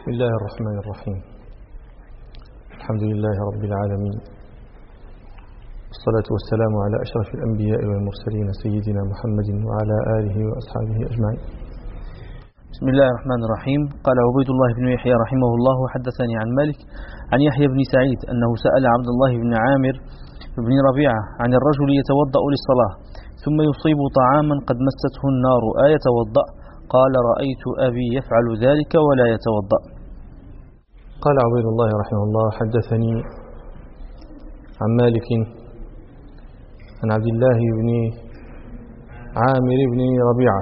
بسم الله الرحمن الرحيم. الحمد لله رب العالمين، والصلاة والسلام على أشرف الأنبياء والمرسلين سيدنا محمد وعلى آله وأصحابه أجمعين. بسم الله الرحمن الرحيم. قال عبيد الله بن يحيى رحمه الله حدثني عن مالك عن يحيى بن سعيد أنه سأل عبد الله بن عامر بن ربيعة عن الرجل يتوضأ للصلاة ثم يصيب طعاما قد مسته النار أيتوضأ؟ قال رأيت أبي يفعل ذلك ولا يتوضأ. قال عبيد الله رحمه الله حدثني عن مالك عن عبد الله بن عامر بن ربيعة.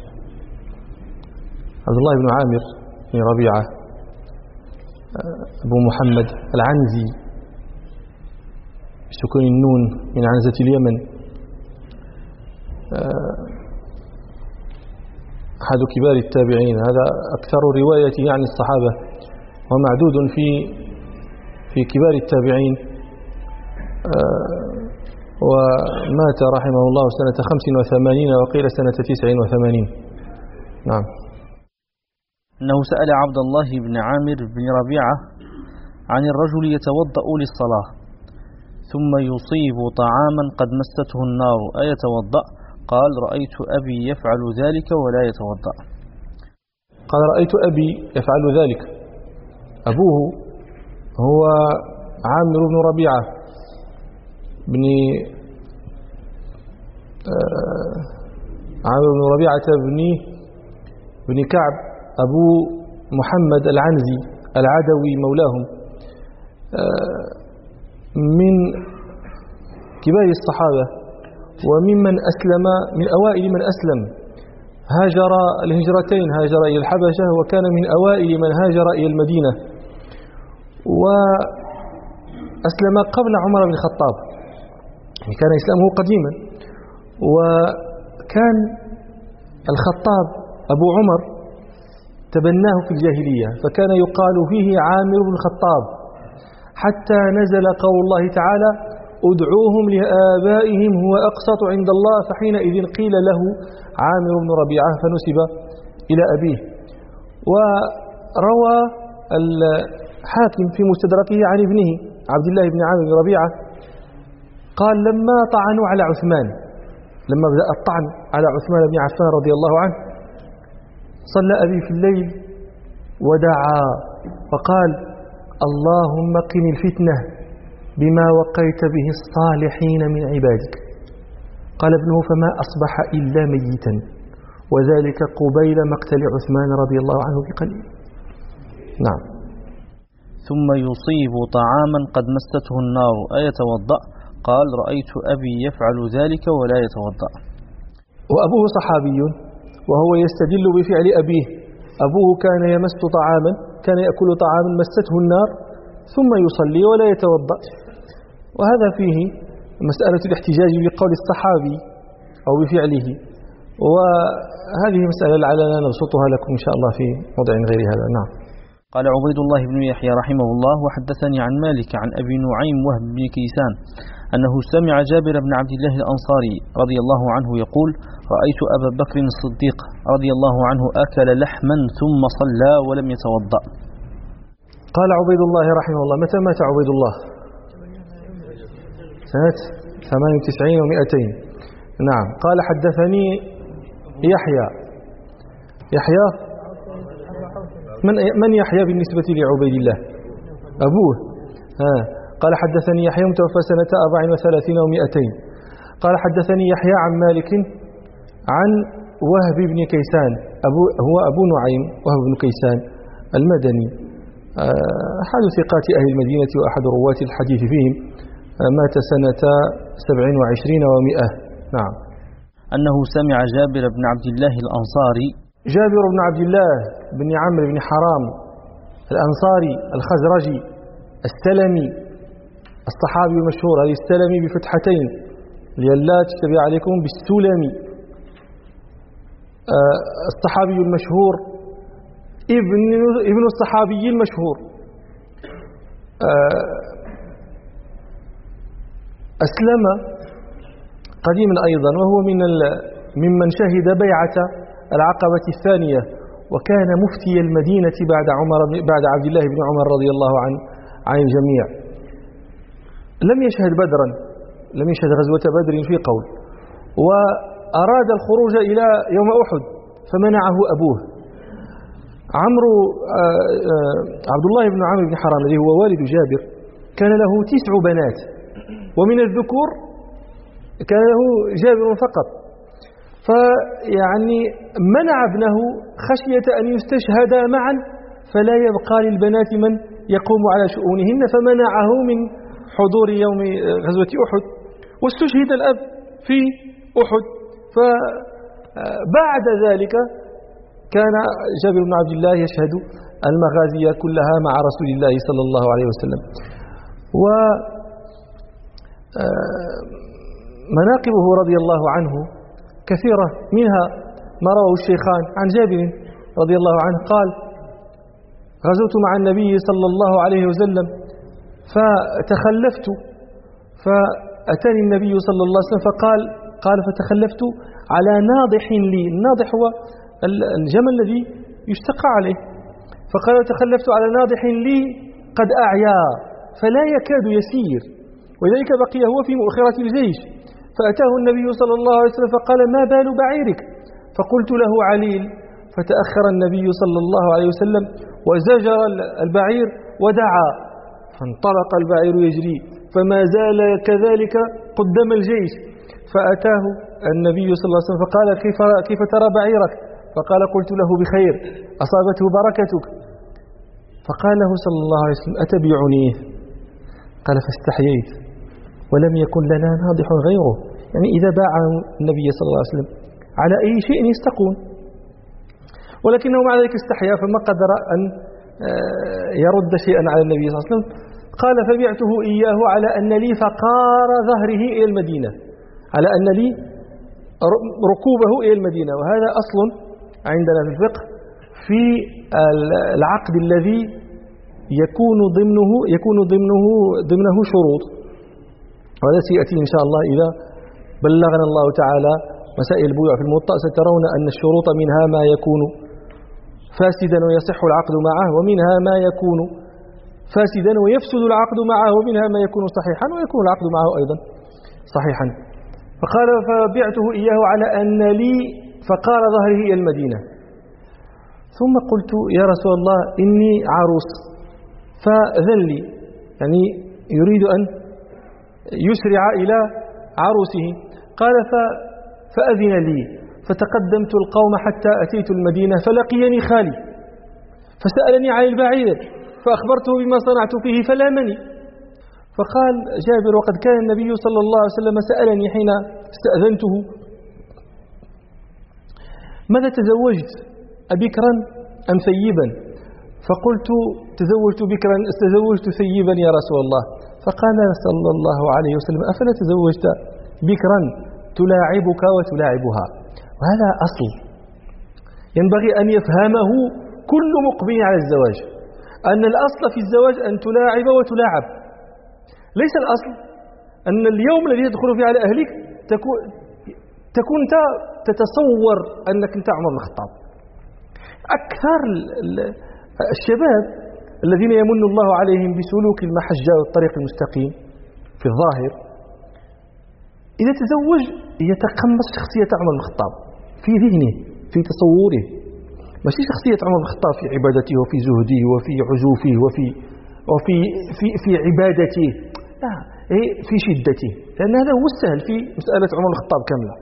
عبد الله بن عامر بن ربيعة أبو محمد العنزي بسكون النون من عنزة اليمن، أحد كبار التابعين، هذا أكثر روايته عن الصحابة ومعدود في كبار التابعين، ومات رحمه الله سنة 85 وقيل سنة 89. نعم. أنه سأل عبد الله بن عامر بن ربيعة عن الرجل يتوضأ للصلاة ثم يصيب طعاما قد مسته النار أيتوضأ؟ قال رأيت أبي يفعل ذلك ولا يتوضأ. قال رأيت أبي يفعل ذلك. أبوه هو عامر بن ربيعة عامر بن ربيعة بن كعب أبو محمد العنزي العدوي مولاهم، من كبار الصحابة وممن أسلم، من أوائل من أسلم، هاجر الهجرتين، هاجر إلى الحبشة وكان من أوائل من هاجر إلى المدينة، وأسلم قبل عمر بن الخطاب، كان إسلامه قديما، وكان الخطاب أبو عمر تبناه في الجاهلية فكان يقال فيه عامر بن الخطاب، حتى نزل قول الله تعالى ادعوهم لآبائهم هو أقسط عند الله، فحينئذ قيل له عامر بن ربيعة فنسب إلى أبيه. وروى الحاكم في مستدركه عن ابنه عبد الله بن عامر بن ربيعة قال لما طعنوا على عثمان، لما بدأ الطعن على عثمان بن عفان رضي الله عنه، صلى أبي في الليل ودعا فقال اللهم قني الفتنة بما وقيت به الصالحين من عبادك. قال ابنه فما أصبح إلا ميتا، وذلك قبيل مقتل عثمان رضي الله عنه بقليل. نعم. ثم يصيب طعاما قد مسته النار أيتوضأ؟ قال رأيت أبي يفعل ذلك ولا يتوضأ. وأبوه صحابي وهو يستدل بفعل أبيه. أبوه كان يمس طعاما، كان يأكل طعاما مسته النار ثم يصلي ولا يتوضأ، وهذا فيه مسألة الاحتجاج بقول الصحابي أو بفعله، وهذه مسألة لعلنا نبسطها لكم إن شاء الله في موضع غير هذا. نعم. قال عبيد الله بن يحيى رحمه الله وحدثني عن مالك عن أبي نعيم وهب بن كيسان أنه سمع جابر بن عبد الله الأنصاري رضي الله عنه يقول رأيت أبا بكر الصديق رضي الله عنه أكل لحما ثم صلى ولم يتوضأ. قال عبيد الله رحمه الله متى مات عبيد الله؟ سنة 98 و200. نعم. قال حدثني يحيى من يحيى بالنسبة لعبيد الله؟ أبوه. قال حدثني يحيى متوفى سنة 34 و200. قال حدثني يحيى عن مالك عن وهب بن كيسان، هو أبو نعيم وهب بن كيسان المدني، أحد ثقات أهل المدينة وأحد رواة الحديث فيهم، مات سنة 27 و100. نعم. أنه سمع جابر بن عبد الله الأنصاري، جابر بن عبد الله بن عمرو بن حرام الأنصاري الخزرجي السلمي الصحابي المشهور، هذه السلمي بفتحتين لئلا تشتبه عليكم بالسلمي، الصحابي المشهور ابن الصحابي المشهور، أسلم قديما أيضا، وهو ممن شهد بيعة العقبة الثانية، وكان مفتي المدينة بعد عبد الله بن عمر رضي الله عن الجميع. لم يشهد بدرا، لم يشهد غزوة بدر في قول، وأراد الخروج إلى يوم أحد فمنعه أبوه. عبد الله بن عمرو بن حرام الذي هو والد جابر كان له 9 بنات، ومن الذكور كان له جابر فقط، فيعني منع ابنه خشية أن يستشهدا معا فلا يبقى للبنات من يقوم على شؤونهن، فمنعه من حضور يوم غزوة أحد، واستشهد الأب في أحد. فبعد ذلك كان جابر بن عبد الله يشهد المغازي كلها مع رسول الله صلى الله عليه وسلم. ومناقبه رضي الله عنه كثيرة، منها ما رواه الشيخان عن جابر رضي الله عنه قال: غزوت مع النبي صلى الله عليه وسلم فتخلفت، فأتاني النبي صلى الله عليه وسلم قال فتخلفت على ناضح لي. الناضح هو الجمل الذي يشتقى عليه. فقال: تخلفت على ناضح لي قد أعيا فلا يكاد يسير، ولذلك بقي هو في مؤخرة الجيش. فأتاه النبي صلى الله عليه وسلم فقال: ما بال بعيرك؟ فقلت له: عليل. فتأخر النبي صلى الله عليه وسلم وزجر البعير ودعا، فانطلق البعير يجري، فما زال كذلك قدام الجيش. فأتاه النبي صلى الله عليه وسلم فقال: كيف ترى بعيرك؟ فقال: قلت له: بخير، أصابته بركتك. فقال له صلى الله عليه وسلم: أتبيعنيه؟ قال: فاستحييت، ولم يكن لنا ناضح غيره. يعني إذا باع النبي صلى الله عليه وسلم على أي شيء يستقون، ولكنه مع ذلك استحيا فما قدر أن يرد شيئا على النبي صلى الله عليه وسلم. قال: فبعته إياه على أن لي فقار ظهره إلى المدينة، على أن لي ركوبه إلى المدينة. وهذا أصل عندنا في الفقه في العقد الذي يكون ضمنه شروط، وهذا سيأتي إن شاء الله إذا بلغنا الله تعالى مسائل البيوع في الموطأ. سترون أن الشروط منها ما يكون فاسدا ويصح العقد معه، ومنها ما يكون فاسدا ويفسد العقد معه، ومنها ما يكون صحيحا ويكون العقد معه أيضا صحيحا. فقال: فبعته إياه على أن لي فقال ظهره إلى المدينة. ثم قلت: يا رسول الله إني عروس فأذن لي، يعني يريد أن يسرع إلى عروسه. قال: فأذن لي، فتقدمت القوم حتى أتيت المدينة، فلقيني خالي فسألني عن البعير، فأخبرته بما صنعت فيه فلامني. فقال جابر: وقد كان النبي صلى الله عليه وسلم سألني حين استأذنته: ماذا تزوجت، أبكرا أم ثيبا؟ فقلت: تزوجت بكرا، استزوجت ثيبا يا رسول الله. فقال صلى الله عليه وسلم: أفلا تزوجت بكرا تلاعبك وتلاعبها؟ وهذا أصل ينبغي أن يفهمه كل مقبل على الزواج، أن الأصل في الزواج أن تلاعب وتلاعب. ليس الأصل أن اليوم الذي تدخل فيه على أهلك تكون تتصور أنك أنت عمر بن الخطاب. أكثر الشباب الذين يمن الله عليهم بسلوك المحجة والطريق المستقيم في الظاهر، إذا تزوج يتقمص شخصية عمر بن الخطاب في ذهنه، في تصوره، ماشي شخصية عمر بن الخطاب في عبادته وفي زهده وفي عزوفه وفي عبادته، لا، في شدته، لأن هذا هو السهل في مسألة عمر بن الخطاب كاملة.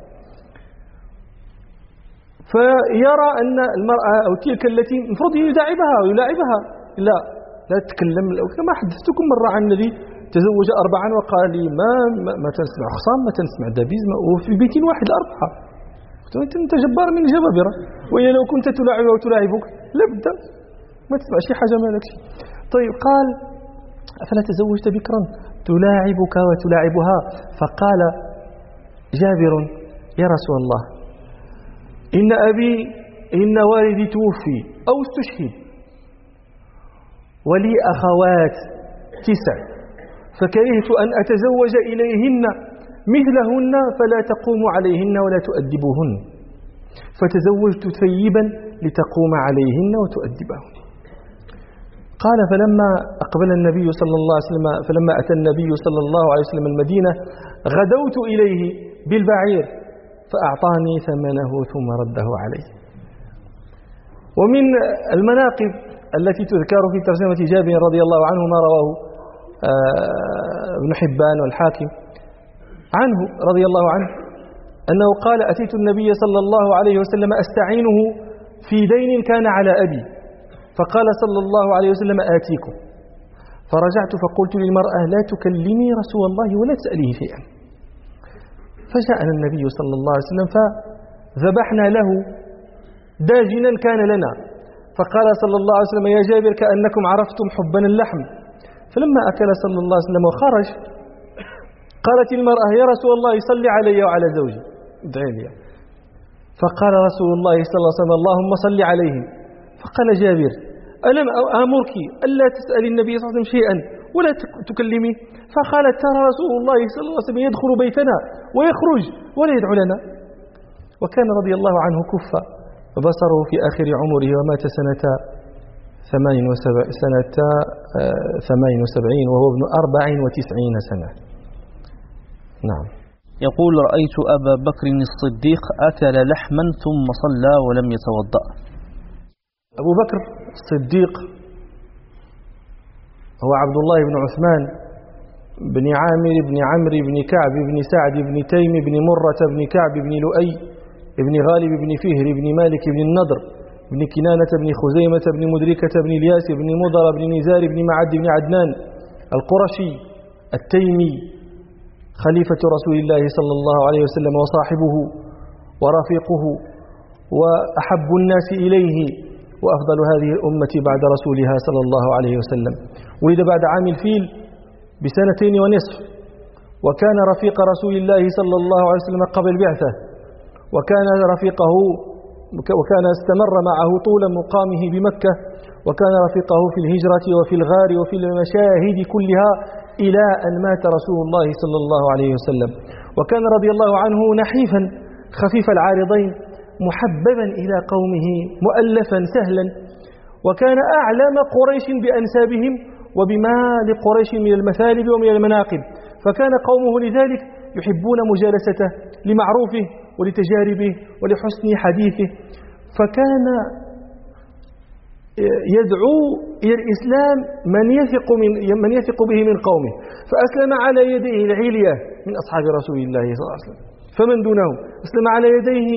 فيرى أن المرأة أو تلك التي المفروض يداعبها ويلاعبها، لا تتكلم. كما حدثتكم مرة عن الذي تزوج 4 وقال لي ما تنسمع خصام، ما تنسمع دبيز، وفي بيت واحد 4. قلت: أنت جبار من الجبابرة، وإلا لو كنت تلاعبها وتلاعبك لابد ما تسمع شي حاجة ما لك. طيب، قال: أفلا تزوجت بكرا تلاعبك وتلاعبها؟ فقال جابر: يا رسول الله، إن والدي توفي أو استشهد، ولي أخوات 9، فكرهت أن أتزوج إليهن مثلهن فلا تقوم عليهن ولا تؤدبهن، فتزوجت ثيبا لتقوم عليهن وتؤدبهن. قال فلما أقبل النبي صلى الله عليه وسلم فلما أتى النبي صلى الله عليه وسلم المدينة غدوت إليه بالبعير فأعطاني ثمنه ثم رده علي. ومن المناقب التي تذكر في ترجمة جابر رضي الله عنه ما رواه ابن حبان والحاكم عنه رضي الله عنه أنه قال أتيت النبي صلى الله عليه وسلم أستعينه في دين كان على أبي فقال صلى الله عليه وسلم آتيكم. فرجعت فقلت للمرأة لا تكلمي رسول الله ولا تسأليه شيئا. فجاءنا النبي صلى الله عليه وسلم فذبحنا له داجنا كان لنا فقال صلى الله عليه وسلم يا جابر كأنكم عرفتم حبنا اللحم. فلما أكل صلى الله عليه وسلم وخرج قالت المرأة يا رسول الله صل علي وعلى زوجي ادعي لي. فقال رسول الله صلى الله عليه وسلم اللهم صل عليهم. فقال جابر ألم آمرك ألا تسأل النبي صلى الله عليه وسلم شيئا ولا تكلمي؟ فقالت ترى رسول الله صلى الله عليه وسلم يدخل بيتنا ويخرج ولا يدعو لنا. وكان رضي الله عنه كف بصره في آخر عمره ومات سنة 78 وهو ابن 94 سنة. نعم. يقول رأيت أبا بكر الصديق أكل لحما ثم صلى ولم يتوضأ. أبو بكر الصديق هو عبد الله بن عثمان بن عامر بن عمرو بن كعب بن سعد بن تيم بن مرة بن كعب بن لؤي بن غالب بن فهر بن مالك بن النضر بن كنانة بن خزيمة بن مدركة بن الياس بن مضر بن نزار بن معد بن عدنان القرشي التيمي خليفة رسول الله صلى الله عليه وسلم وصاحبه ورفيقه وأحب الناس إليه وأفضل هذه الأمة بعد رسولها صلى الله عليه وسلم. ولد بعد عام الفيل ب2 ونصف وكان رفيق رسول الله صلى الله عليه وسلم قبل البعثة وكان رفيقه وكان استمر معه طول مقامه بمكة وكان رفيقه في الهجرة وفي الغار وفي المشاهد كلها إلى أن مات رسول الله صلى الله عليه وسلم. وكان رضي الله عنه نحيفا خفيف العارضين محببا إلى قومه مؤلفا سهلا وكان أعلم قريش بأنسابهم وبما لقريش من المثالب ومن المناقب فكان قومه لذلك يحبون مجالسته لمعروفه ولتجاربه ولحسن حديثه فكان يدعو إلى الإسلام من يثق به من قومه فأسلم على يديه العلية من أصحاب رسول الله صلى الله عليه وسلم. فمن دونهم أسلم على يديه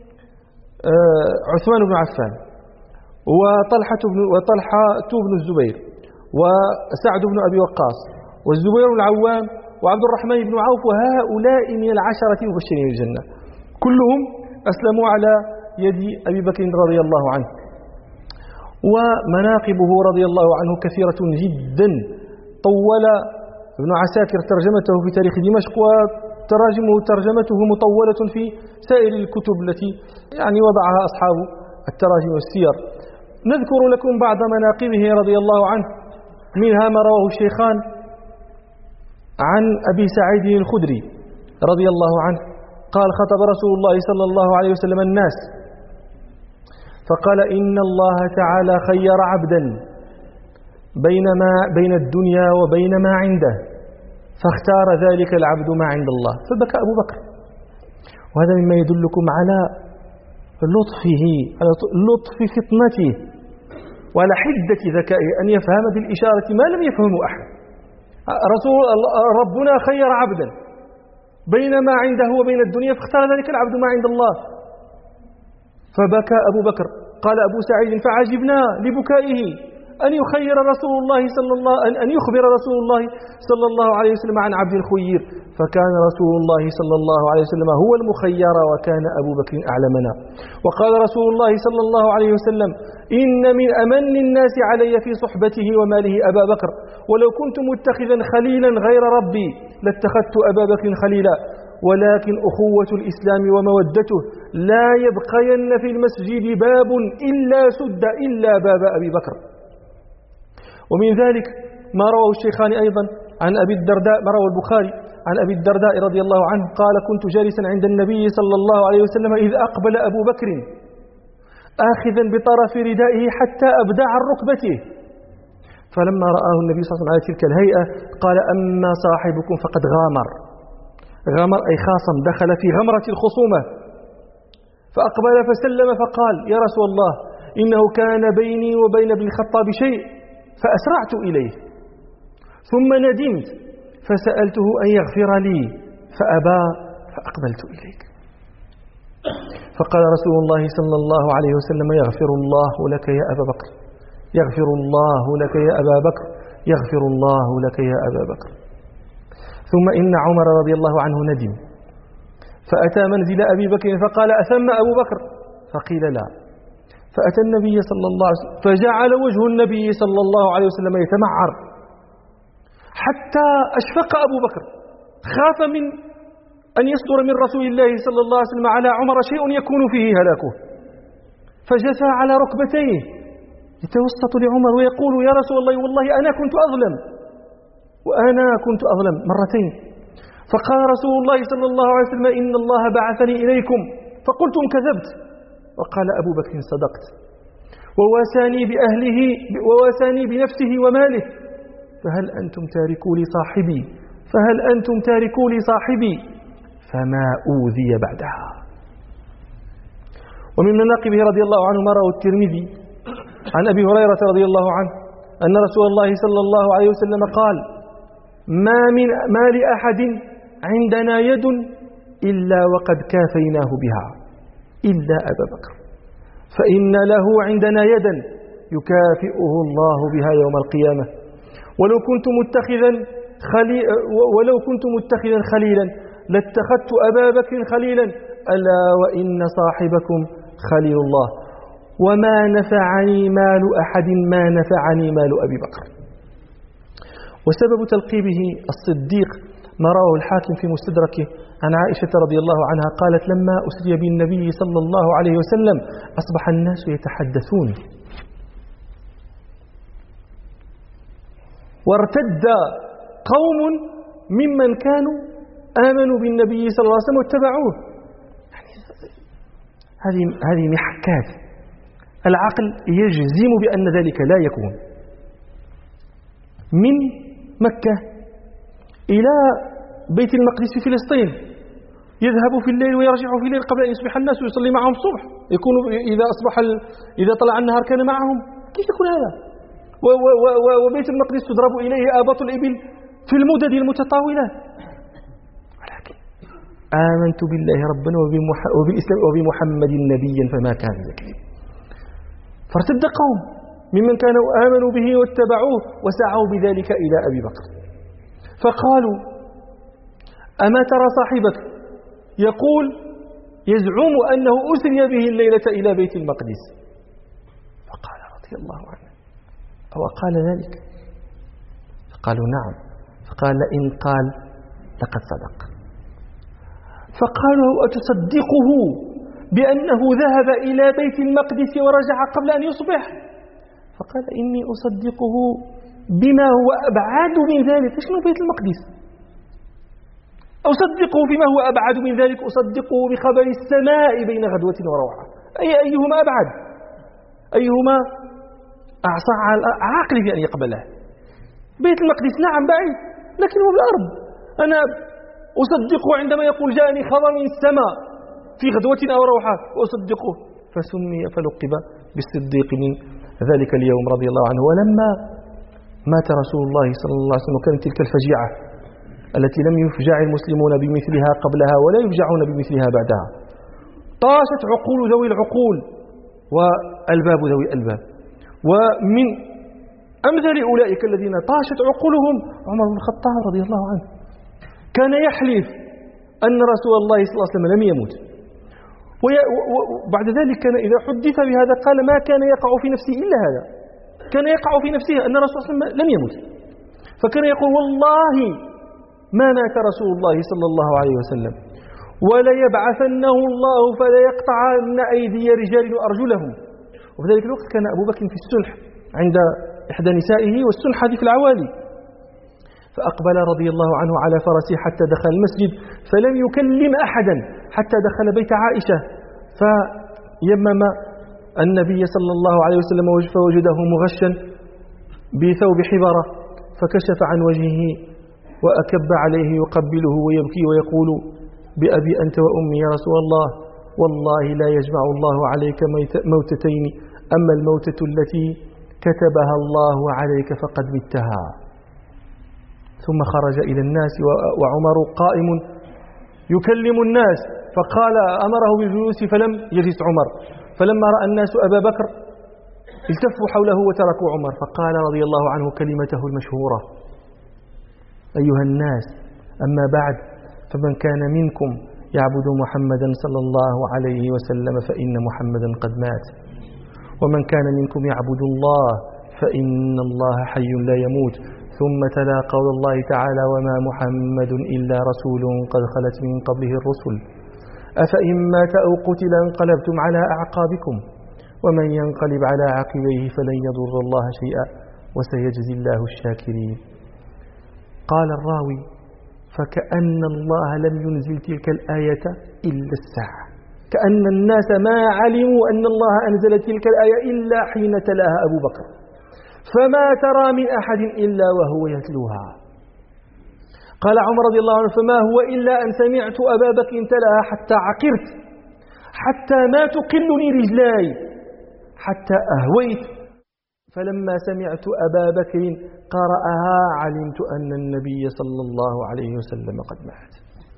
عثمان بن عفان وطلحة بن الزبير وسعد بن أبي وقاص والزبير بن العوام وعبد الرحمن بن عوف وهؤلاء من العشرة المبشرين بالجنة كلهم أسلموا على يد أبي بكر رضي الله عنه. ومناقبه رضي الله عنه كثيرة جدا طول ابن عساكر ترجمته في تاريخ دمشق ترجمته مطولة في سائر الكتب التي وضعها أصحاب التراجم والسير. نذكر لكم بعض مناقبه رضي الله عنه منها ما رواه الشيخان عن أبي سعيد الخدري رضي الله عنه قال خطب رسول الله صلى الله عليه وسلم الناس فقال إن الله تعالى خير عبدا بين الدنيا وبين ما عنده فاختار ذلك العبد ما عند الله فبكى أبو بكر. وهذا مما يدلكم على لطفه على لطف فطنته وعلى حدة ذكائه أن يفهم بالإشارة ما لم يفهمه أحد. ربنا خير عبدا بين ما عنده وبين الدنيا فاختار ذلك العبد ما عند الله فبكى أبو بكر. قال أبو سعيد فعجبنا لبكائه أن يخير رسول الله أن يخبر رسول الله صلى الله عليه وسلم عن عبد الخير فكان رسول الله صلى الله عليه وسلم هو المخير وكان أبو بكر أعلمنا. وقال رسول الله صلى الله عليه وسلم إن من أمن الناس علي في صحبته وماله أبا بكر ولو كنت متخذا خليلا غير ربي لاتخذت أبا بكر خليلا ولكن أخوة الإسلام ومودته لا يبقين في المسجد باب إلا سد إلا باب أبي بكر. ومن ذلك ما رواه الشيخان أيضا عن أبي الدرداء ما رواه البخاري عن أبي الدرداء رضي الله عنه قال كنت جالسا عند النبي صلى الله عليه وسلم إذ أقبل أبو بكر آخذا بطرف ردائه حتى أبدى عن ركبته. فلما رآه النبي صلى الله عليه وسلم على تلك الهيئة قال: أما صاحبكم فقد غامر. غامر أي خاصم، دخل في غمرة الخصومة. فأقبل فسلم فقال: يا رسول الله، إنه كان بيني وبين ابن الخطاب شيء فأسرعت إليه، ثم ندمت فسألته أن يغفر لي فأبى فأقبلت إليك. فقال رسول الله صلى الله عليه وسلم: يغفر الله لك يا أبا بكر، يغفر الله لك يا أبا بكر، يغفر الله لك يا أبا بكر. ثم إن عمر رضي الله عنه ندم فأتى منزل أبي بكر فقال: أثم أبو بكر؟ فقيل: لا. فأتى النبي صلى الله عليه وسلم فجعل وجه النبي صلى الله عليه وسلم يتمعر حتى أشفق أبو بكر، خاف من أن يصدر من رسول الله صلى الله عليه وسلم على عمر شيء يكون فيه هلاكه، فجثى على ركبتيه يتوسط لعمر ويقول: يا رسول الله، والله أنا كنت أظلم وأنا كنت أظلم مرتين. فقال رسول الله صلى الله عليه وسلم: إن الله بعثني إليكم فقلتم كذبت. وقال أبو بكر: صدقت، وواساني بأهله وواساني بنفسه وماله، فهل أنتم تاركوا لي صاحبي؟ فهل أنتم تاركوا لي صاحبي؟ فما أوذي بعدها. ومن مناقبه رضي الله عنه ما رواه الترمذي عن أبي هريرة رضي الله عنه أن رسول الله صلى الله عليه وسلم قال: ما لأحد عندنا يد إلا وقد كافيناه بها إلا أبا بكر، فإن له عندنا يدا يكافئه الله بها يوم القيامة، ولو كنت متخذا خليلا لاتخذت أبا بكر خليلا، ألا وإن صاحبكم خليل الله، وما نفعني مال أحد ما نفعني مال أبي بكر. وسبب تلقيبه الصديق ما رواه الحاكم في مستدركه عن عائشة رضي الله عنها قالت: لما أسري بالنبي صلى الله عليه وسلم أصبح الناس يتحدثون، وارتد قوم ممن كانوا آمنوا بالنبي صلى الله عليه وسلم واتبعوه. هذه محكات العقل يجزم بأن ذلك لا يكون. من مكة إلى بيت المقدس في فلسطين يذهب في الليل ويرجع في الليل قبل أن يصبح الناس ويصلي معهم الصبح، يكون إذا طلع النهار كان معهم. كيف يكون هذا؟ وبيت المقدس تضرب إليه آباط الإبل في المدد المتطاولة. ولكن آمنت بالله ربا وبالإسلام وبمحمد نبيا فما كان ذلك. فارتد قوم ممن كانوا آمنوا به واتبعوه وسعوا بذلك إلى أبي بكر، فقالوا: أما ترى صاحبك يقول يزعم أنه أسري به الليلة إلى بيت المقدس؟ فقال رضي الله عنه: أو قال ذلك؟ فقالوا: نعم. فقال: إن قال لقد صدق. فقالوا: أتصدقه بأنه ذهب إلى بيت المقدس ورجع قبل أن يصبح؟ فقال: إني أصدقه بما هو أبعد من ذلك. شنو بيت المقدس؟ أصدقه بما هو أبعد من ذلك، أصدقه بخبر السماء بين غدوة وروعة. أيهما أبعد؟ أيهما أعصى على عقل في أن يقبله؟ بيت المقدس نعم بعيد، لكنه بالأرض. أنا أصدقه عندما يقول جاءني خبر من السماء في غدوة أو روحة، وأصدقه. فسمي فلقب بالصديق من ذلك اليوم رضي الله عنه. ولما مات رسول الله صلى الله عليه وسلم وكانت تلك الفجيعة التي لم يفجع المسلمون بمثلها قبلها ولا يفجعون بمثلها بعدها، طاشت عقول ذوي العقول والباب ذوي الألباب. ومن أمثل أولئك الذين طاشت عقولهم عمر بن الخطاب رضي الله عنه، كان يحلف أن رسول الله صلى الله عليه وسلم لم يموت، وبعد ذلك كان إذا حدث بهذا قال: ما كان يقع في نفسي إلا هذا، كان يقع في نفسه أن رسول الله صلى الله عليه وسلم لم يموت. فكان يقول: والله ما مات رسول الله صلى الله عليه وسلم، ولا يبعثنه الله فلا يقطعن أيدي رجال وأرجلهم. وفي ذلك الوقت كان أبو بكر في السلح عند إحدى نسائه، والسلح هذه في العوالي. فأقبل رضي الله عنه على فرسه حتى دخل المسجد فلم يكلم أحدا حتى دخل بيت عائشة، فيمم النبي صلى الله عليه وسلم فوجده مغشا بثوب حبرة، فكشف عن وجهه وأكب عليه يقبله ويبكي ويقول: بأبي أنت وأمي يا رسول الله، والله لا يجمع الله عليك موتتين، أما الموتة التي كتبها الله عليك فقد متها. ثم خرج إلى الناس وعمر قائم يكلم الناس، فقال أمره بالجلوس فلم يجلس عمر، فلما رأى الناس أبا بكر التفوا حوله وتركوا عمر، فقال رضي الله عنه كلمته المشهورة: أيها الناس، أما بعد، فمن كان منكم يعبد محمدا صلى الله عليه وسلم فإن محمدا قد مات، ومن كان منكم يعبد الله فإن الله حي لا يموت. ثم تلا قول الله تعالى: وما محمد إلا رسول قد خلت من قبله الرسل أفإن مات أو قتل انقلبتم على أعقابكم ومن ينقلب على عقبيه فلن يضر الله شيئا وسيجزي الله الشاكرين. قال الراوي: فكأن الله لم ينزل تلك الآية إلا الساعة، كأن الناس ما علموا أن الله أنزل تلك الآية إلا حين تلاها أبو بكر، فما ترى من أحد إلا وهو يتلوها. قال عمر رضي الله عنه: فما هو إلا أن سمعت أبا بكر تلاها حتى عقرت، حتى ما تقلني رجلاي، حتى أهويت، فلما سمعت أبا بكر قرأها علمت أن النبي صلى الله عليه وسلم قد مات.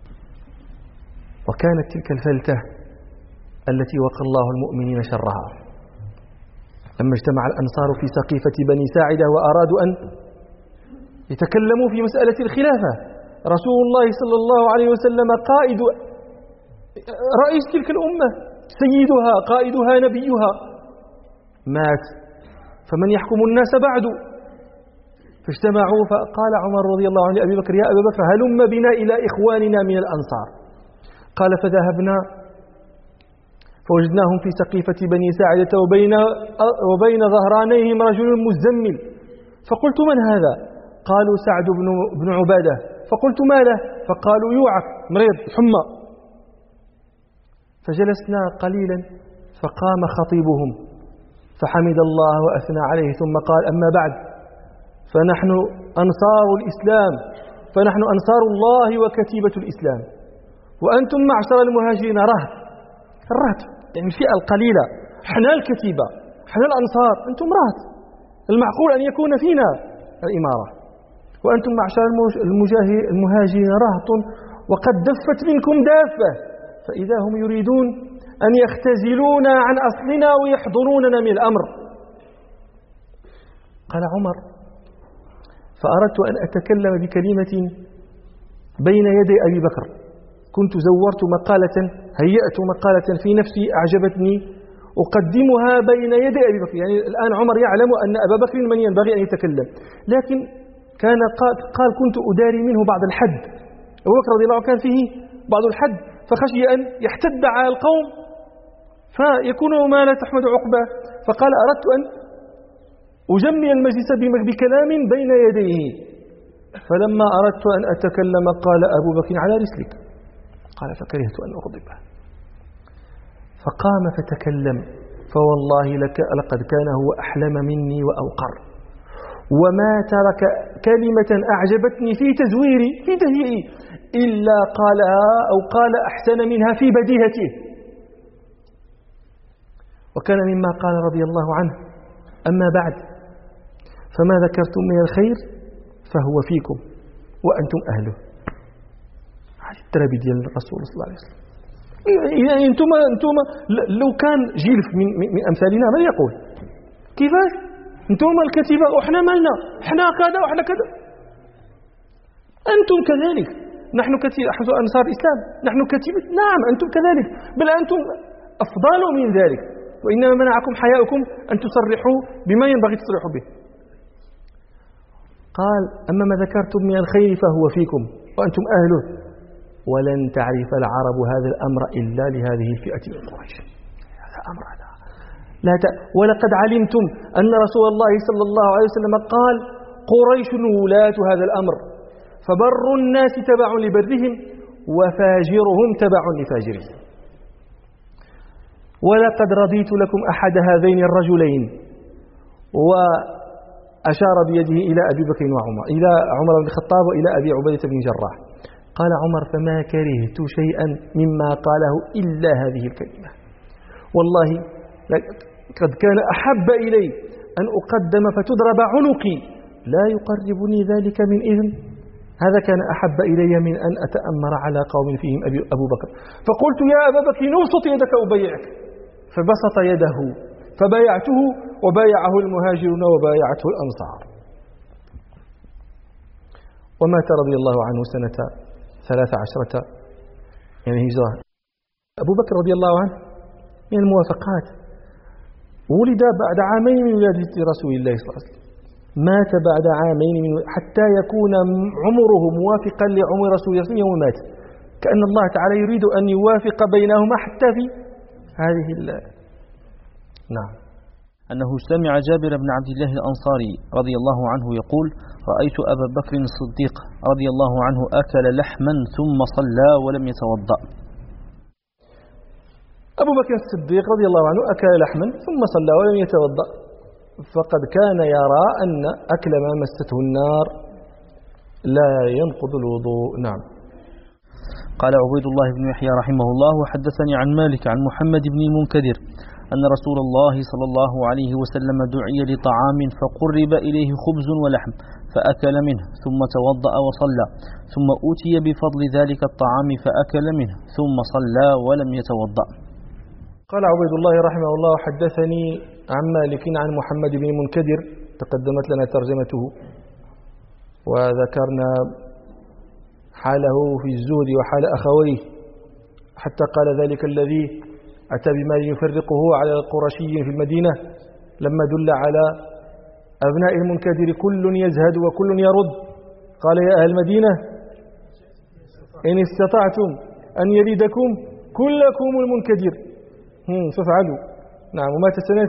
وكانت تلك الفلتة التي وقى الله المؤمنين شرها لما اجتمع الأنصار في سقيفة بني ساعدة وأرادوا أن يتكلموا في مسألة الخلافة. رسول الله صلى الله عليه وسلم قائد رئيس تلك الأمة، سيدها، قائدها، نبيها، مات، فمن يحكم الناس بعد؟ فاجتمعوا، فقال عمر رضي الله عنه لأبي بكر: يا أبا بكر، هلم بنا إلى إخواننا من الأنصار. قال: فذهبنا فوجدناهم في سقيفة بني ساعدة وبين ظهرانيهم رجل مزمل، فقلت: من هذا؟ قالوا: سعد بن عبادة. فقلت: ما له؟ فقالوا: يوعك، مريض، حمى. فجلسنا قليلا فقام خطيبهم فحمد الله وأثنى عليه، ثم قال: أما بعد، فنحن أنصار الإسلام، فنحن أنصار الله وكتيبة الإسلام، وأنتم معشر المهاجرين رهط، الرهط يعني الفئة القليلة، احنا الكتيبة، احنا الأنصار، أنتم رهط، المعقول أن يكون فينا الإمارة، وأنتم معشر المهاجرين رهط، وقد دفت منكم دافة، فإذا هم يريدون أن يختزلونا عن أصلنا ويحضروننا من الأمر. قال عمر: فأردت أن أتكلم بكلمة بين يدي أبي بكر، كنت زورت مقالة، هيأت مقالة في نفسي أعجبتني أقدمها بين يدي أبي بكر. يعني الآن عمر يعلم أن أبا بكر من ينبغي أن يتكلم، لكن كان قال كنت أداري منه بعض الحد. أبو بكر رضي الله عنه كان فيه بعض الحد، فخشي أن يحتد على القوم فيكون ما لا تحمد عقبه، فقال: أردت أن أجمع المجلس بكلام بين يديه، فلما أردت أن أتكلم قال أبو بكر: على رسلك. قال: فكرهت أن أغضبه، فقام فتكلم، فوالله لقد كان هو أحلم مني وأوقر، وما ترك كلمة أعجبتني في تزويري في تهيئي إلا قالها أو قال أحسن منها في بديهته. وكان مما قال رضي الله عنه: أما بعد، فما ذكرتم من الخير فهو فيكم وأنتم أهله. هذه التربية ديال الرسول صلى الله عليه وسلم. يعني أنتم لو كان جيل من أمثالنا ما يقول؟ كيفاش أنتم الكتيبة وإحنا مالنا، إحنا كذا وإحنا كذا. أنتم كذلك، نحن كتيبة أنصار الإسلام، نحن كتيبة، نعم أنتم كذلك، بل أنتم أفضل من ذلك، وإنما منعكم حياؤكم أن تصرحوا بما ينبغي تصرحوا به. قال: أما ما ذكرتم من الخير فهو فيكم وأنتم أهله، ولن تعرف العرب هذا الأمر إلا لهذه الفئة من قريش. هذا أمر هذا ولقد علمتم أن رسول الله صلى الله عليه وسلم قال: قريش ولاة هذا الأمر، فبر الناس تبع لبرهم وفاجرهم تبع لفاجرهم. ولقد رضيت لكم أحد هذين الرجلين، وأشار بيده إلى أبي بكر وعمر، إلى عمر بن الخطاب وإلى أبي عبيدة بن جراح. قال عمر: فما كرهت شيئا مما قاله إلا هذه الكلمة، والله قد كان أحب إلي أن أقدم فتضرب عنقي لا يقربني ذلك من إذن، هذا كان أحب إلي من أن أتأمر على قوم فيهم أبو بكر. فقلت: يا أبا بكر نبسط يدك أبايعك، فبسط يده فبايعته، وبايعه المهاجرون وبايعته الأنصار. ومات رضي الله عنه سنة 13 يعني هجرة. أبو بكر رضي الله عنه من الموافقات، ولد بعد عامين من ولادة رسول الله صلى الله عليه وسلم، مات بعد عامين حتى يكون عمره موافقا لعمر رسول الله صلى الله عليه وسلم يوم مات، كأن الله تعالى يريد أن يوافق بينهما حتى في هذه نعم. أنه سمع جابر بن عبد الله الأنصاري رضي الله عنه يقول: رأيت أبا بكر الصديق رضي الله عنه أكل لحما ثم صلى ولم يتوضأ. أبو بكر الصديق رضي الله عنه أكل لحما ثم صلى ولم يتوضأ، فقد كان يرى أن أكل ما مسته النار لا ينقض الوضوء. نعم. قال عبيد الله بن يحيى رحمه الله: وحدثني عن مالك عن محمد بن المنكدر أن رسول الله صلى الله عليه وسلم دعي لطعام فقرب إليه خبز ولحم فأكل منه ثم توضأ وصلى، ثم أوتي بفضل ذلك الطعام فأكل منه ثم صلى ولم يتوضأ. قال عبيد الله رحمه الله: حدثني عن مالك عن محمد بن المنكدر، تقدمت لنا ترجمته وذكرنا حاله في الزهد وحال أخويه، حتى قال ذلك الذي أتى بمال يفرقه على القرشي في المدينة لما دل على أبناء المنكدر كل يزهد وكل يرد، قال: يا أهل المدينة إن استطعتم أن يريدكم كلكم المنكدر فافعلوا. نعم. ومات سنة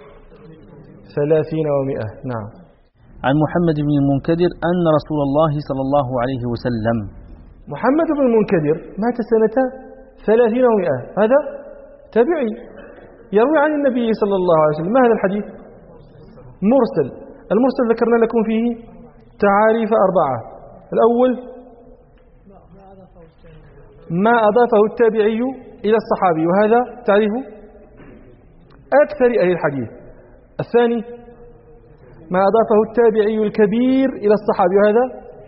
30 و100. نعم. عن محمد بن المنكدر أن رسول الله صلى الله عليه وسلم. محمد بن المنكدر مات سنة 30 و100، هذا تابعي يروي عن النبي صلى الله عليه وسلم. ما هذا الحديث؟ مرسل. المرسل ذكرنا لكم فيه تعاريف 4. الأول ما أضافه التابعي إلى الصحابي، وهذا تعريف أكثر أهل الحديث. الثاني ما أضافه التابعي الكبير إلى الصحابي، وهذا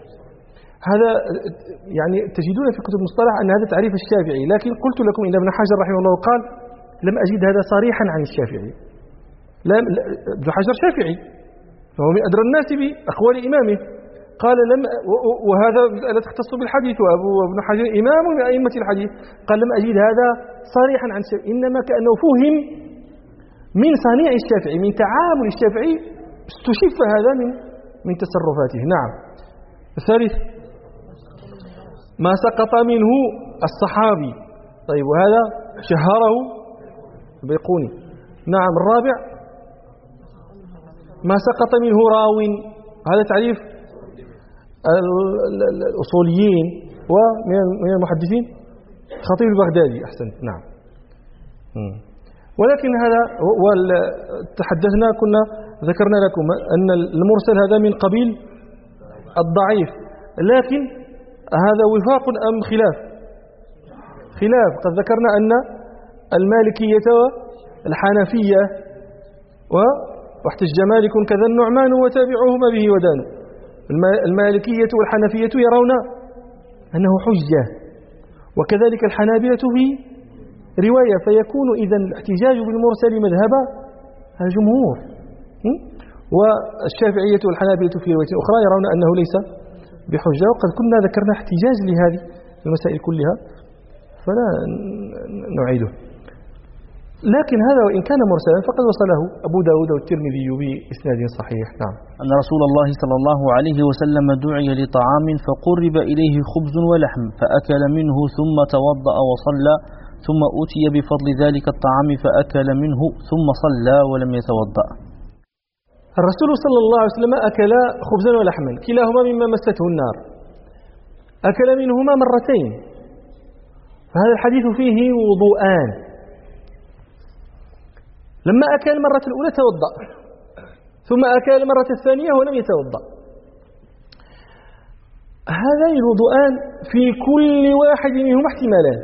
يعني تجدون في كتب المصطلح أن هذا تعريف الشافعي، لكن قلت لكم إن ابن حجر رحمه الله قال: لم أجد هذا صريحا عن الشافعي. ابن حجر شافعي فهو من أدرى الناس بأقوال إمامه، قال وهذا مسألة تختص بالحديث، وابن حجر إمام من أئمة الحديث، قال: لم أجد هذا صريحا عن الشافعي، إنما كأنه فهم من صنيع الشافعي، من تعامل الشافعي، استشف هذا من تصرفاته. نعم. الثالث ما سقط منه الصحابي، طيب، وهذا شهره البيقوني. نعم. الرابع ما سقط منه راو، هذا تعريف الأصوليين ومن المحدثين خطيب البغدادي. أحسنت. نعم. ولكن هذا تحدثنا كنا ذكرنا لكم أن المرسل هذا من قبيل الضعيف، لكن هذا وفاق أم خلاف؟ خلاف. قد ذكرنا أن المالكية والحنفية واحتج مالك كذا النعمان وتابعوهما به ودانوا. المالكية والحنفية يرون أنه حجة، وكذلك الحنابلة في رواية، فيكون إذن الاحتجاج بالمرسل مذهب الجمهور. والشافعية والحنابلة في رواية أخرى يرون أنه ليس بحجة، وقد كنا ذكرنا احتجاج لهذه المسائل كلها فلا نعيده. لكن هذا وإن كان مرسلا فقد وصله أبو داود والترمذي بإسناد صحيح. نعم. أن رسول الله صلى الله عليه وسلم دعي لطعام فقرب إليه خبز ولحم فأكل منه ثم توضأ وصلى، ثم أوتي بفضل ذلك الطعام فأكل منه ثم صلى ولم يتوضأ. الرسول صلى الله عليه وسلم أكل خبزا ولحما كلاهما مما مسته النار، أكل منهما مرتين، فهذا الحديث فيه وضوءان. لما أكل المرة الأولى توضأ، ثم أكل المرة الثانية ولم يتوضأ. هذان الوضوءان في كل واحد منهما احتمالان،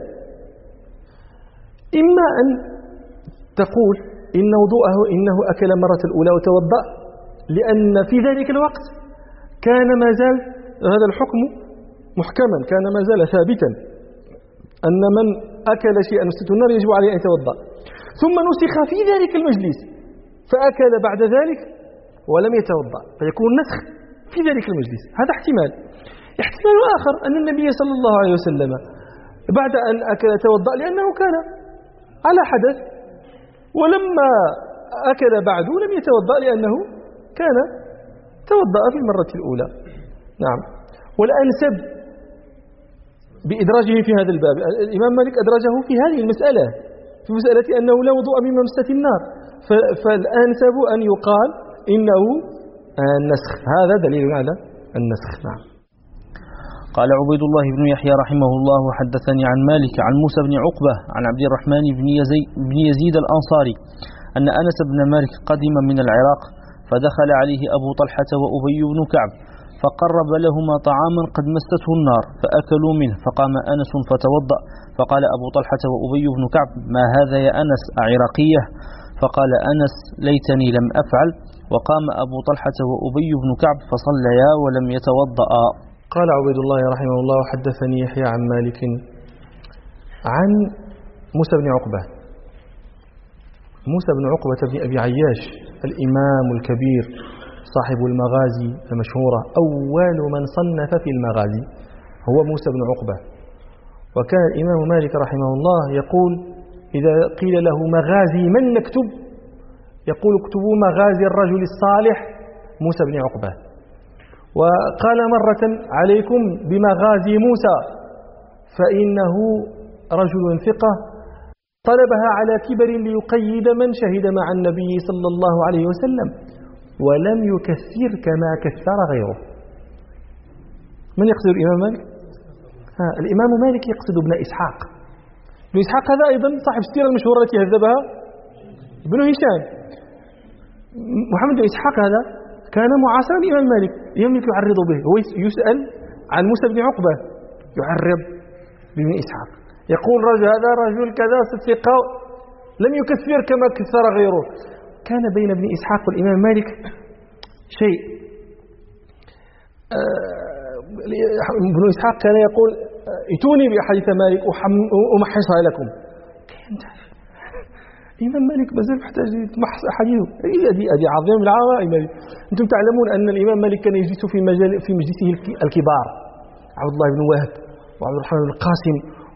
إما أن تقول إن وضوءه إنه أكل المرة الأولى وتوضأ لأن في ذلك الوقت كان ما زال هذا الحكم محكما، كان ما زال ثابتا أن من أكل شيئا نسيت النار يجب عليه أن يتوضأ، ثم نسخ في ذلك المجلس فأكل بعد ذلك ولم يتوضأ فيكون نسخ في ذلك المجلس. هذا احتمال. احتمال آخر أن النبي صلى الله عليه وسلم بعد أن أكل توضأ لأنه كان على حدث، ولما أكل بعد لم يتوضأ لأنه كان توضأ في المرة الأولى. نعم. والأنسب بإدراجه في هذا الباب الإمام مالك أدرجه في هذه المسألة، في مسألة أنه لا وضوء من ممسة النار، فالأنسب أن يقال إنه النسخ. هذا دليل على النسخ. نعم. قال عبيد الله بن يحيى رحمه الله حدثني عن مالك عن موسى بن عقبة عن عبد الرحمن بن يزيد الأنصاري أن أنس بن مالك قدم من العراق فدخل عليه أبو طلحة وأبي بن كعب فقرب لهما طعاما قد مسته النار فأكلوا منه، فقام أنس فتوضأ فقال أبو طلحة وأبي بن كعب ما هذا يا أنس أعراقية؟ فقال أنس ليتني لم أفعل، وقام أبو طلحة وأبي بن كعب فصليا ولم يتوضأ. قال عبيد الله رحمه الله حدثني يحيى عن مالك عن موسى بن عقبة. موسى بن عقبة بن أبي عياش الإمام الكبير صاحب المغازي المشهورة، أول من صنف في المغازي هو موسى بن عقبة. وكان الإمام مالك رحمه الله يقول إذا قيل له مغازي من نكتب يقول اكتبوا مغازي الرجل الصالح موسى بن عقبة. وقال مرة عليكم بمغازي موسى فإنه رجل ثقة طلبها على كبر ليقيد من شهد مع النبي صلى الله عليه وسلم ولم يكثر كما كثر غيره. من يقصد الإمام مالك؟ الإمام مالك يقصد ابن إسحاق. ابن إسحاق هذا أيضا صاحب السيرة المشهورة التي هذبها ابن هشام. محمد بن إسحاق هذا كان معاصرا الإمام مالك، الإمام مالك يعرض به، هو يسأل عن موسى بن عقبة يعرض بابن إسحاق، يقول رجل هذا رجل كذا ثقة لم يكثر كما كثر غيره. كان بين ابن إسحاق والإمام مالك شيء. ابن إسحاق كان يقول ائتوني بأحاديث مالك أمحصها لكم. الإمام مالك بزاف محتاج يتمحص أحاديثه، هذه عظيمة من العظائم. أنتم تعلمون أن الإمام مالك كان يجلس في مجلسه الكبار، عبد الله بن وهب وعبد الرحمن بن القاسم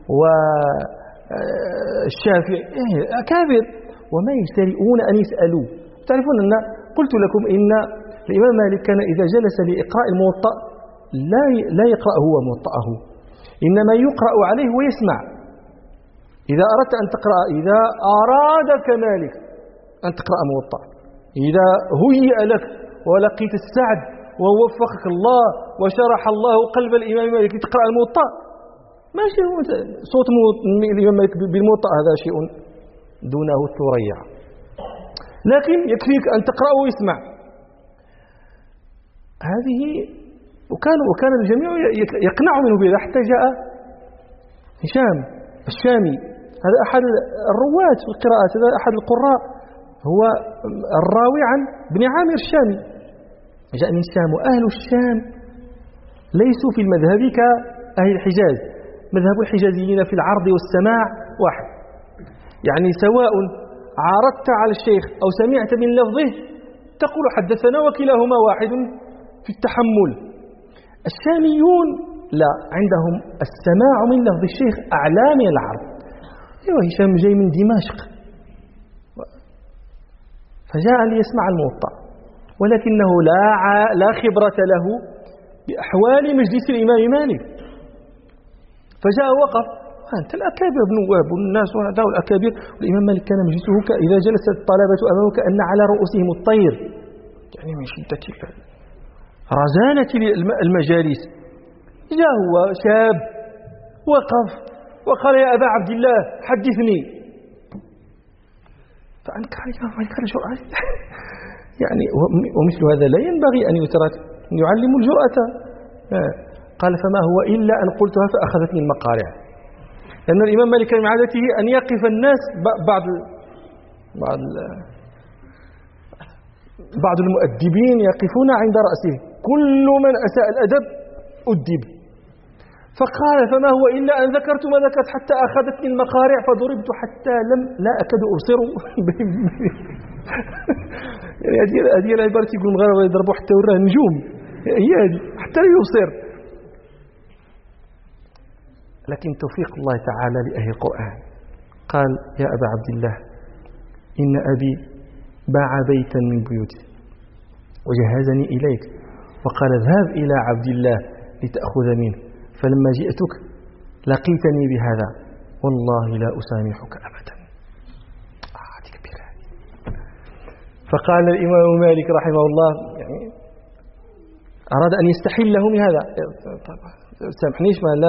والشافعي أكابر، وما يجترئون أن يسألوا. تعرفون أن قلت لكم إن الإمام مالك كان إذا جلس لإقراء الموطأ لا يقرأ هو موطأه، إنما يقرأ عليه ويسمع. إذا أردت أن تقرأ، إذا أرادك مالك أن تقرأ موطأ، إذا هيئ لك ولقيت السعد ووفقك الله وشرح الله قلب الإمام مالك لتقرأ الموطأ، ماشي صوت الإمام مالك بالموطأ هذا شيء دونه الثريا، لكن يكفيك أن تقرأ ويسمع. هذه وكان الجميع يقنع منه بها، حتى جاء هشام الشامي، هذا أحد الرواة في القراءات، هذا أحد القراء، هو الراوي عن ابن عامر الشامي. جاء من الشام، وأهل الشام ليسوا في المذهب كأهل الحجاز. مذهب الحجازيين في العرض والسماع واحد، يعني سواء عارضت على الشيخ أو سمعت من لفظه تقول حدثنا، وكلاهما واحد في التحمل. الشاميون لا، عندهم السماع من لفظ الشيخ أعلى من العرض. أيوة، هشام جاي من دمشق فجاء ليسمع الموطأ، ولكنه لا خبرة له بأحوال مجلس الإمام مالك، فجاء وقف أنت الأكابر ابن وهب والناس وهذا الأكابر، والإمام مالك كان مجلسه إذا جلس الطلبة أمامه كأن على رؤوسهم الطير، يعني من شدة رزانة المجالس. جاء هو شاب وقف وقال يا أبا عبد الله حدثني، كان جرأة يعني ومثل هذا لا ينبغي أن يترك، يعلم الجرأة. قال فما هو إلا أن قلتها فأخذتني المقارع. لأن الإمام مالك من عادته أن يقف الناس بعض المؤدبين يقفون عند رأسه، كل من أساء الأدب أدب. فقال فما هو إلا أن ذكرت ما ذكرت حتى أخذتني المقارع فضربت حتى لا أكاد أبصر. يعني هذه العبارة يقول المغاربة يضربوا حتى وراه نجوم، هي هذه حتى لا يبصر. لكن توفيق الله تعالى لأهل القرآن. قال يا أبا عبد الله إن أبي باع بيتا من بيوته وجهزني إليك وقال اذهب إلى عبد الله لتأخذ منه، فلما جئتك لقيتني بهذا والله لا أسامحك أبدا. كبيرة. فقال الإمام مالك رحمه الله يعني أراد أن يستحله من هذا. سامحنيش لا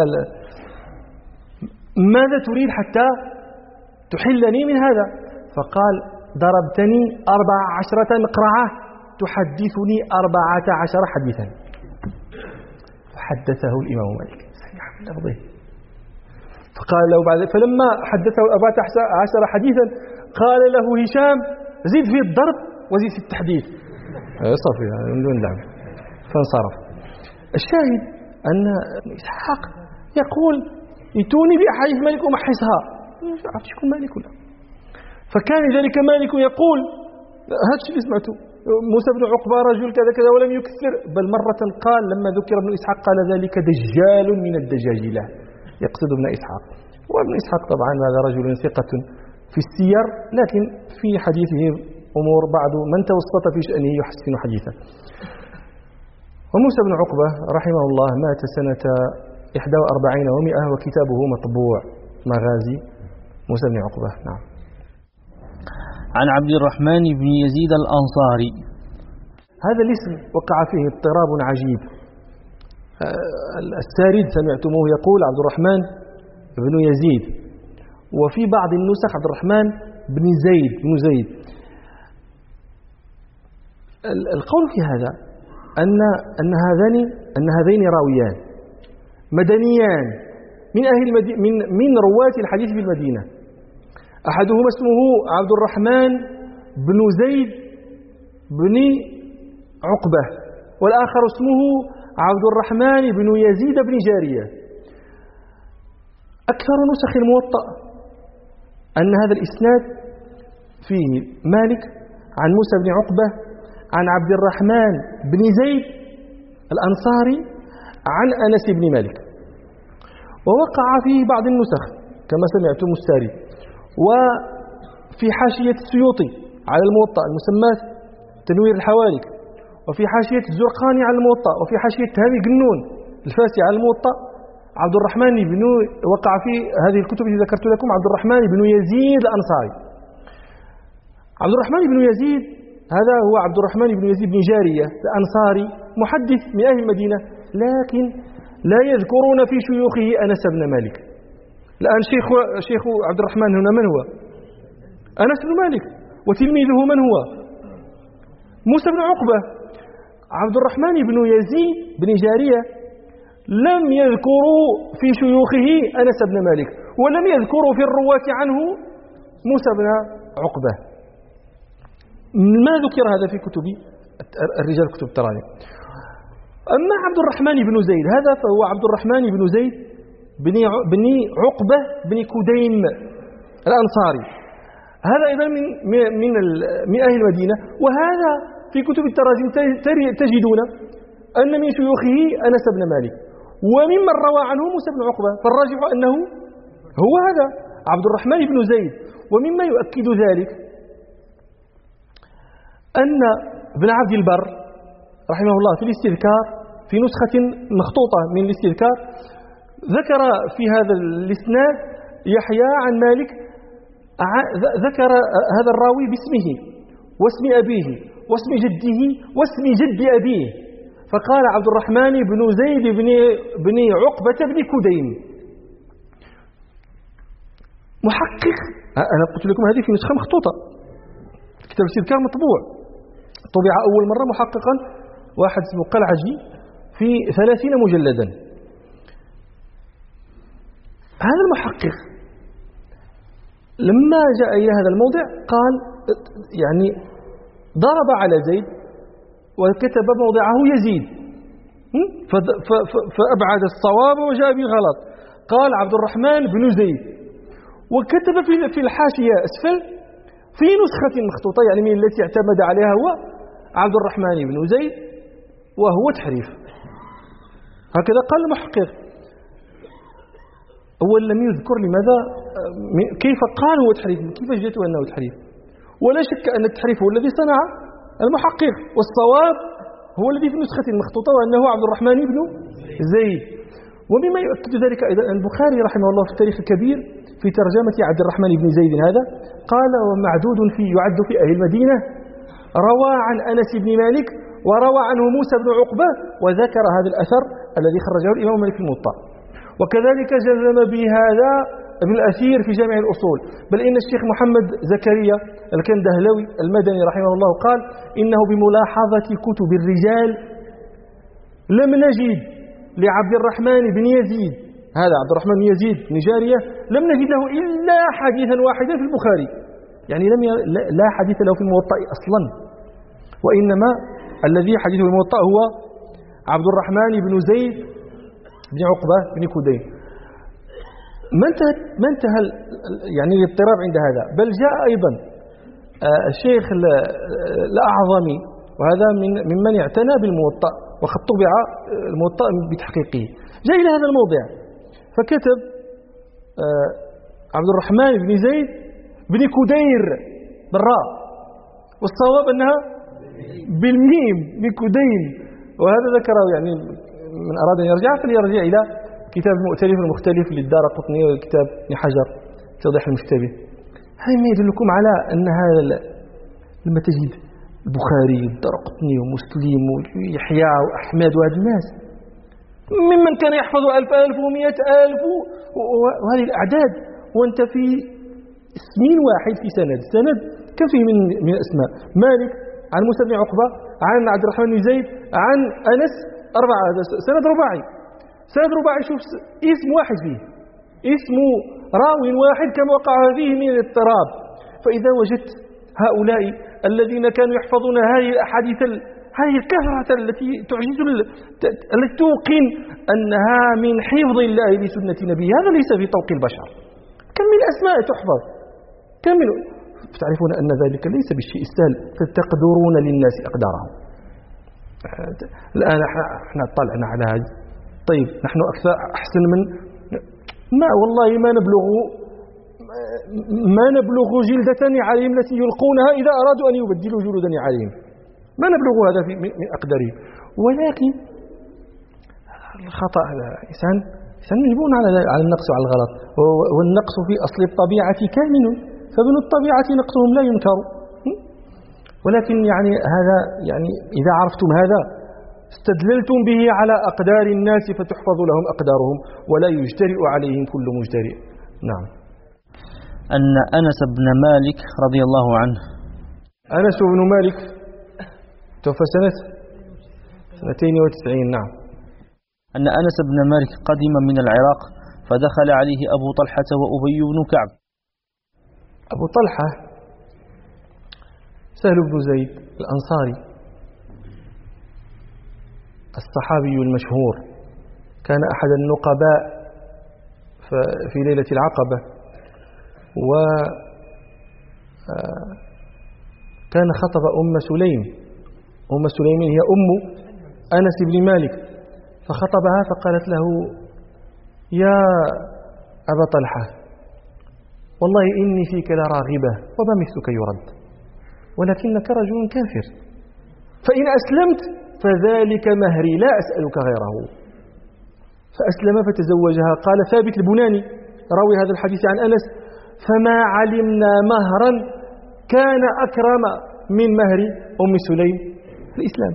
ماذا تريد حتى تحلني من هذا؟ فقال ضربتني 14 مقرعة تحدثني 14 حديثا. فحدثه الإمام مالك سمع من لفظه. فقال له بعد فلما حدثه 14 حديثا قال له هشام زيد في الضرب وزيد في التحديث. صافي من دون لعب. فانصرف. الشاهد أن إسحاق يقول ائتوني بأحاديث مالك ومحصها. عرفت شكون مالك ولا؟ فكان ذلك مالك يقول هذا الشيء اللي سمعته موسى بن عقبة رجل كذا كذا ولم يكثر، بل مرة قال لما ذكر ابن إسحاق قال ذلك دجال من الدجاجلة، يقصد ابن إسحاق. وابن إسحاق طبعا هذا رجل ثقة في السير، لكن في حديثه أمور بعض من توسط في شأنه يحسن حديثه. وموسى بن عقبة رحمه الله مات سنة 41 و100 وكتابه مطبوع، مغازي موسى بن عقبة. نعم. عن عبد الرحمن بن يزيد الأنصاري. هذا الاسم وقع فيه اضطراب عجيب. السارد سمعتموه يقول عبد الرحمن بن يزيد، وفي بعض النسخ عبد الرحمن بن زيد. القول في هذا أن هذين راويان مدنيان من رواة الحديث في المدينة. أحدهما اسمه عبد الرحمن بن زيد بن عقبة، والآخر اسمه عبد الرحمن بن يزيد بن جارية. أكثر نسخ الموطأ أن هذا الإسناد فيه مالك عن موسى بن عقبة عن عبد الرحمن بن زيد الأنصاري عن أنس بن مالك. ووقع فيه بعض النسخ كما سمعتم الساري، وفي حاشية السيوطي على الموطأ المسمات تنوير الحوالك، وفي حاشية الزرقاني على الموطأ، وفي حاشية هاني قنون الفاسي على الموطأ عبد الرحمن بن وقع في هذه الكتب التي ذكرت لكم عبد الرحمن بن يزيد الأنصاري. عبد الرحمن بن يزيد هذا هو عبد الرحمن بن يزيد بن جارية الأنصاري، محدث من أهل المدينة، لكن لا يذكرون في شيوخه أنس بن مالك. الآن شيخ عبد الرحمن هنا من هو؟ أنس بن مالك. وتلميذه من هو؟ موسى بن عقبة. عبد الرحمن بن يزيد بن جارية لم يذكروا في شيوخه أنس بن مالك، ولم يذكروا في الرواة عنه موسى بن عقبة. ما ذكر هذا في كتب الرجال كتب التراجم. أما عبد الرحمن بن زيد هذا فهو عبد الرحمن بن زيد بن عقبة بن كديم الأنصاري. هذا أيضا من أهل المدينة، وهذا في كتب التراجم تجدون أن من شيوخه أنس بن مالك، وممن روى عنه موسى بن عقبة، فالراجح أنه هو هذا عبد الرحمن بن زيد. ومما يؤكد ذلك أن ابن عبد البر رحمه الله في الاستذكار في نسخة مخطوطة من الاستذكار ذكر في هذا الاسناد يحيى عن مالك، ذكر هذا الراوي باسمه واسم أبيه واسم جده واسم جد أبيه، فقال عبد الرحمن بن زيد بن عقبة بن كديم. محقق، أنا قلت لكم هذه في نسخة مخطوطة، كتاب الاستذكار مطبوع، طبع أول مرة محققا واحد اسمه قلعجي في 30 مجلدا. هذا المحقق لما جاء إلى هذا الموضع قال يعني ضرب على زيد وكتب موضعه يزيد، فأبعد الصواب وجاء بغلط، قال عبد الرحمن بن زيد، وكتب في الحاشية أسفل في نسخة مخطوطة يعني من التي اعتمد عليها هو عبد الرحمن بن زيد وهو تحريف. هكذا قال المحقق. أول لم يذكر لماذا كيف قال هو تحريف، كيف جئت أنه تحريف، ولا شك أن التحريف هو الذي صنع المحقق، والصواب هو الذي في النسخة المخطوطة وأنه عبد الرحمن بن زيد. ومما يؤكد ذلك أيضا البخاري رحمه الله في التاريخ الكبير في ترجمة عبد الرحمن بن زيد هذا قال ومعدود يعد في أهل المدينة، روى عن أنس بن مالك وروى عنه موسى بن عقبة، وذكر هذا الأثر الذي خرجه الإمام مالك في الموطأ. وكذلك جزم بهذا ابن الأثير في جامع الأصول، بل إن الشيخ محمد زكريا الكندهلوي المدني رحمه الله قال إنه بملاحظة كتب الرجال لم نجد لعبد الرحمن بن يزيد، هذا عبد الرحمن بن يزيد بن جارية، لم نجد له إلا حديثا واحدا في البخاري، يعني لا حديث له في الموطأ أصلا، وإنما الذي حديثه في الموطأ هو عبد الرحمن بن زيد بن عقبة بن كدين. ما انتهى يعني الاضطراب عند هذا، بل جاء أيضا الشيخ الأعظمي، وهذا ممن اعتنى بالموطأ وقد طبع الموطأ بتحقيقه، جاء إلى هذا الموضع فكتب عبد الرحمن بن زيد بن كدير بالراء، والصواب أنها بالميم بن كدين، وهذا ذكره يعني من أراد أن يرجع فليرجع إلى كتاب المؤتلف المختلف للدارقطني وكتاب ابن حجر توضيح المشتبه. هذا ما يدلكم على أن هذا لما تجد البخاري والدارقطني ومسلم ويحيى وأحمد وهذا الناس ممن كان يحفظ 1000 1000 و100 1000 وهذه الأعداد، وأنت في اسمين واحد في سند كم فيه من أسماء؟ مالك عن موسى بن عقبة عن عبد الرحمن بن زيد عن أنس، 4، هذا سند رباعي. شوف اسم واحد فيه، اسم راوي واحد كما وقع فيه من الاضطراب. فإذا وجدت هؤلاء الذين كانوا يحفظون هذه الأحاديث هذه الكثرة التي تعجز، التي توقن أنها من حفظ الله لسنة نبيه، هذا ليس في طوق البشر. كم من أسماء تحفظ، كم من تعرفون أن ذلك ليس بالشيء السهل، تقدرون للناس أقدارهم. الآن احنا طلعنا على هذا، طيب نحن أحسن من ما والله ما نبلغ جلدة نعالهم التي يلقونها إذا أرادوا أن يبدلوا جلود نعالهم، ما نبلغ هذا من أقدارهم. ولكن الخطأ الإنسان يجبون على النقص وعلى الغلط، والنقص في أصل الطبيعة كامن، فابن الطبيعة نقصهم لا ينكر. ولكن يعني هذا يعني إذا عرفتم هذا استدللتم به على أقدار الناس فتحفظ لهم أقدارهم ولا يجترئ عليهم كل مجترئ. نعم. أن أنس بن مالك رضي الله عنه، أنس بن مالك توفى سنة 92. نعم. أن أنس بن مالك قدم من العراق فدخل عليه أبو طلحة وأبي بن كعب. أبو طلحة سهل بن زيد الأنصاري الصحابي المشهور، كان أحد النقباء في ليلة العقبة، وكان خطب أم سليم. أم سليم هي أم أنس بن مالك، فخطبها فقالت له يا أبا طلحة والله إني فيك لراغبة وما مثلك يرد، ولكنك رجل كافر، فإن أسلمت فذلك مهري لا أسألك غيره. فأسلم فتزوجها. قال ثابت البناني راوي هذا الحديث عن أنس فما علمنا مهرا كان أكرم من مهر أم سليم في الإسلام.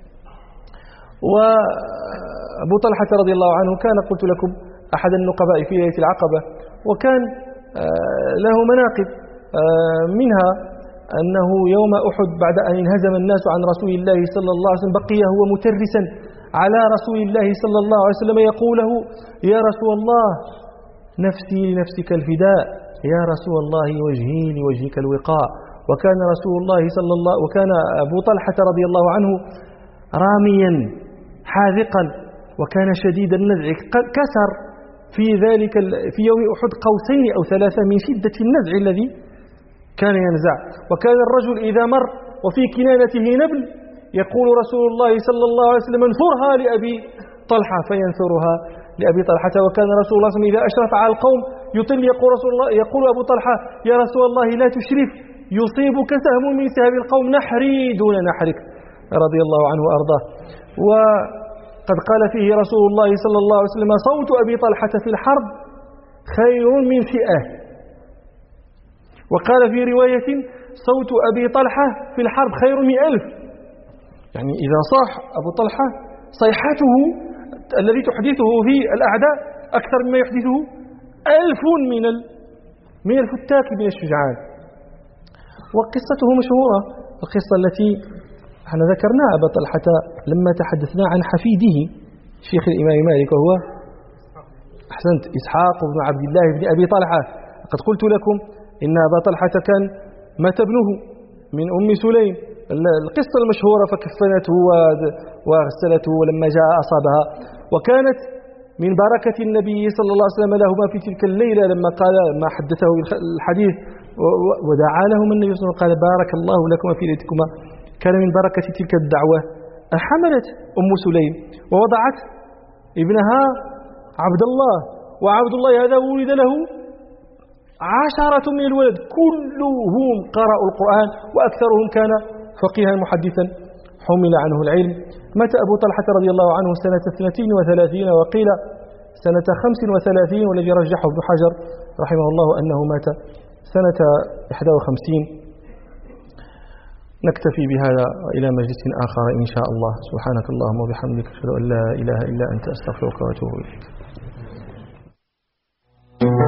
وأبو طلحة رضي الله عنه كان قلت لكم أحد النقباء في ليلة العقبة، وكان له مناقب، منها أنه يوم أحد بعد أن انهزم الناس عن رسول الله صلى الله عليه وسلم بقي هو مترسا على رسول الله صلى الله عليه وسلم يقول له: يا رسول الله نفسي لنفسك الفداء، يا رسول الله وجهي لوجهك الوقاء. وكان رسول الله وكان أبو طلحة رضي الله عنه راميا حاذقا، وكان شديد النزع، كسر في يوم أحد قوسين أو ثلاثة من شدة النزع الذي كان ينزع. وكان الرجل إذا مر وفي كنانته نبل يقول رسول الله صلى الله عليه وسلم: انثرها لأبي طلحة، فينثرها لأبي طلحة. وكان رسول الله صلى الله عليه وسلم إذا أشرف على القوم يطل يقول أبو طلحة: يا رسول الله لا تشرف، يصيبك سهم من سهم القوم، نحري دون نحرك، رضي الله عنه وأرضاه. وقد قال فيه رسول الله صلى الله عليه وسلم: صوت أبي طلحة في الحرب خير من فئة. وقال في رواية: صوت أبي طلحة في الحرب خير من 1000. يعني إذا صاح أبو طلحة صيحته الذي تحدثه في الأعداء أكثر مما يحدثه 1000 من الفتاك من الشجعان. وقصته مشهورة، القصة التي احنا ذكرناها أبا طلحة لما تحدثنا عن حفيده شيخ الإمام مالك، وهو أحسنت إسحاق بن عبد الله بن أبي طلحة. قد قلت لكم إن أبا طلحة كان مات ابنه من أم سليم، القصة المشهورة، فكفنته وغسلته ولما جاء أصابها. وكانت من بركة النبي صلى الله عليه وسلم لهما في تلك الليلة لما قال ما حدثه الحديث ودعا لهما النبي صلى الله عليه وسلم قال: بارك الله لكما في ليلتكما. كان من بركة تلك الدعوة حملت أم سليم ووضعت ابنها عبد الله، وعبد الله هذا ولد له 10 من الولد، كلهم قرأوا القرآن وأكثرهم كان فقيها محدثا حمل عنه العلم. مات أبو طلحة رضي الله عنه سنة 32 وقيل سنة 35، والذي رجحه ابن حجر رحمه الله أنه مات سنة 51. نكتفي بهذا إلى مجلس آخر إن شاء الله. سبحانك اللهم وبحمدك، أشهد أن لا إله إلا أنت، أستغفرك وأتوب إليك.